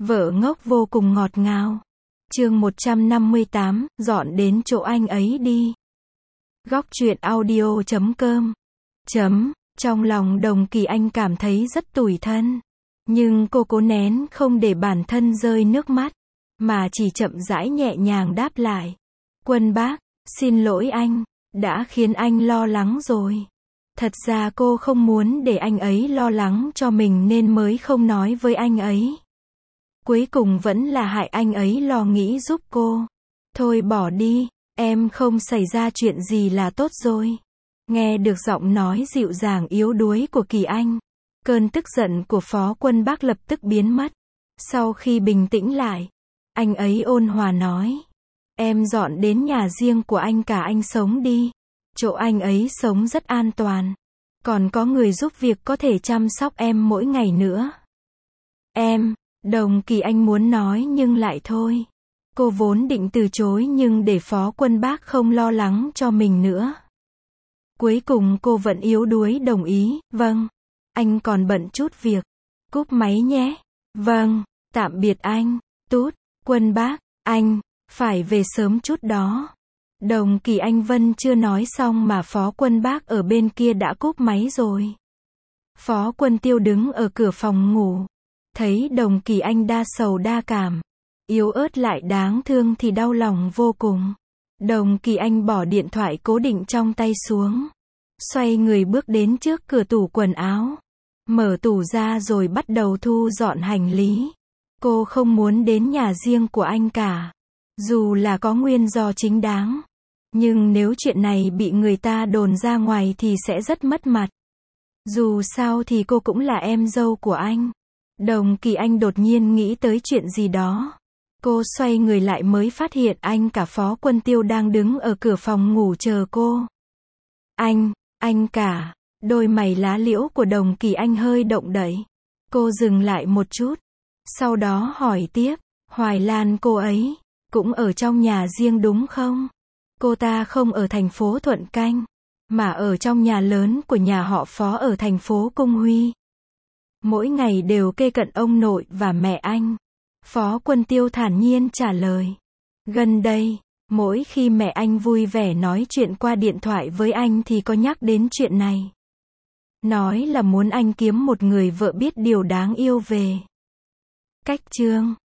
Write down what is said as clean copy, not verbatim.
Vợ ngốc vô cùng ngọt ngào. Chương 158, dọn đến chỗ anh ấy đi. Góc truyện audio.com. Trong lòng Đồng Kỳ Anh cảm thấy rất tủi thân. Nhưng cô cố nén không để bản thân rơi nước mắt, mà chỉ chậm rãi nhẹ nhàng đáp lại. Quân bác, xin lỗi anh, đã khiến anh lo lắng rồi. Thật ra cô không muốn để anh ấy lo lắng cho mình nên mới không nói với anh ấy. Cuối cùng vẫn là hại anh ấy lo nghĩ giúp cô. Thôi bỏ đi, em không xảy ra chuyện gì là tốt rồi. Nghe được giọng nói dịu dàng yếu đuối của Kỳ Anh, cơn tức giận của Phó Quân Bác lập tức biến mất. Sau khi bình tĩnh lại, anh ấy ôn hòa nói. Em dọn đến nhà riêng của anh cả anh sống đi. Chỗ anh ấy sống rất an toàn. Còn có người giúp việc có thể chăm sóc em mỗi ngày nữa. Đồng Kỳ Anh muốn nói nhưng lại thôi. Cô vốn định từ chối nhưng để Phó Quân Bác không lo lắng cho mình nữa. Cuối cùng cô vẫn yếu đuối đồng ý. Vâng, anh còn bận chút việc. Cúp máy nhé. Vâng, tạm biệt anh. Tút, Quân Bác, anh phải về sớm chút đó. Đồng Kỳ Anh Vân chưa nói xong mà Phó Quân Bác ở bên kia đã cúp máy rồi. Phó Quân Tiêu đứng ở cửa phòng ngủ. Thấy Đồng Kỳ Anh đa sầu đa cảm, yếu ớt lại đáng thương thì đau lòng vô cùng. Đồng Kỳ Anh bỏ điện thoại cố định trong tay xuống. Xoay người bước đến trước cửa tủ quần áo. Mở tủ ra rồi bắt đầu thu dọn hành lý. Cô không muốn đến nhà riêng của anh cả. Dù là có nguyên do chính đáng. Nhưng nếu chuyện này bị người ta đồn ra ngoài thì sẽ rất mất mặt. Dù sao thì cô cũng là em dâu của anh. Đồng Kỳ Anh đột nhiên nghĩ tới chuyện gì đó. Cô xoay người lại mới phát hiện anh cả Phó Quân Tiêu đang đứng ở cửa phòng ngủ chờ cô. Anh cả. Đôi mày lá liễu của Đồng Kỳ Anh hơi động đậy. Cô dừng lại một chút. Sau đó hỏi tiếp. Hoài Lan cô ấy cũng ở trong nhà riêng đúng không? Cô ta không ở thành phố Thuận Canh, mà ở trong nhà lớn của nhà họ Phó ở thành phố Cung Huy. Mỗi ngày đều kê cận ông nội và mẹ anh. Phó Quân Tiêu thản nhiên trả lời. Gần đây, mỗi khi mẹ anh vui vẻ nói chuyện qua điện thoại với anh thì có nhắc đến chuyện này. Nói là muốn anh kiếm một người vợ biết điều đáng yêu về. Cách chương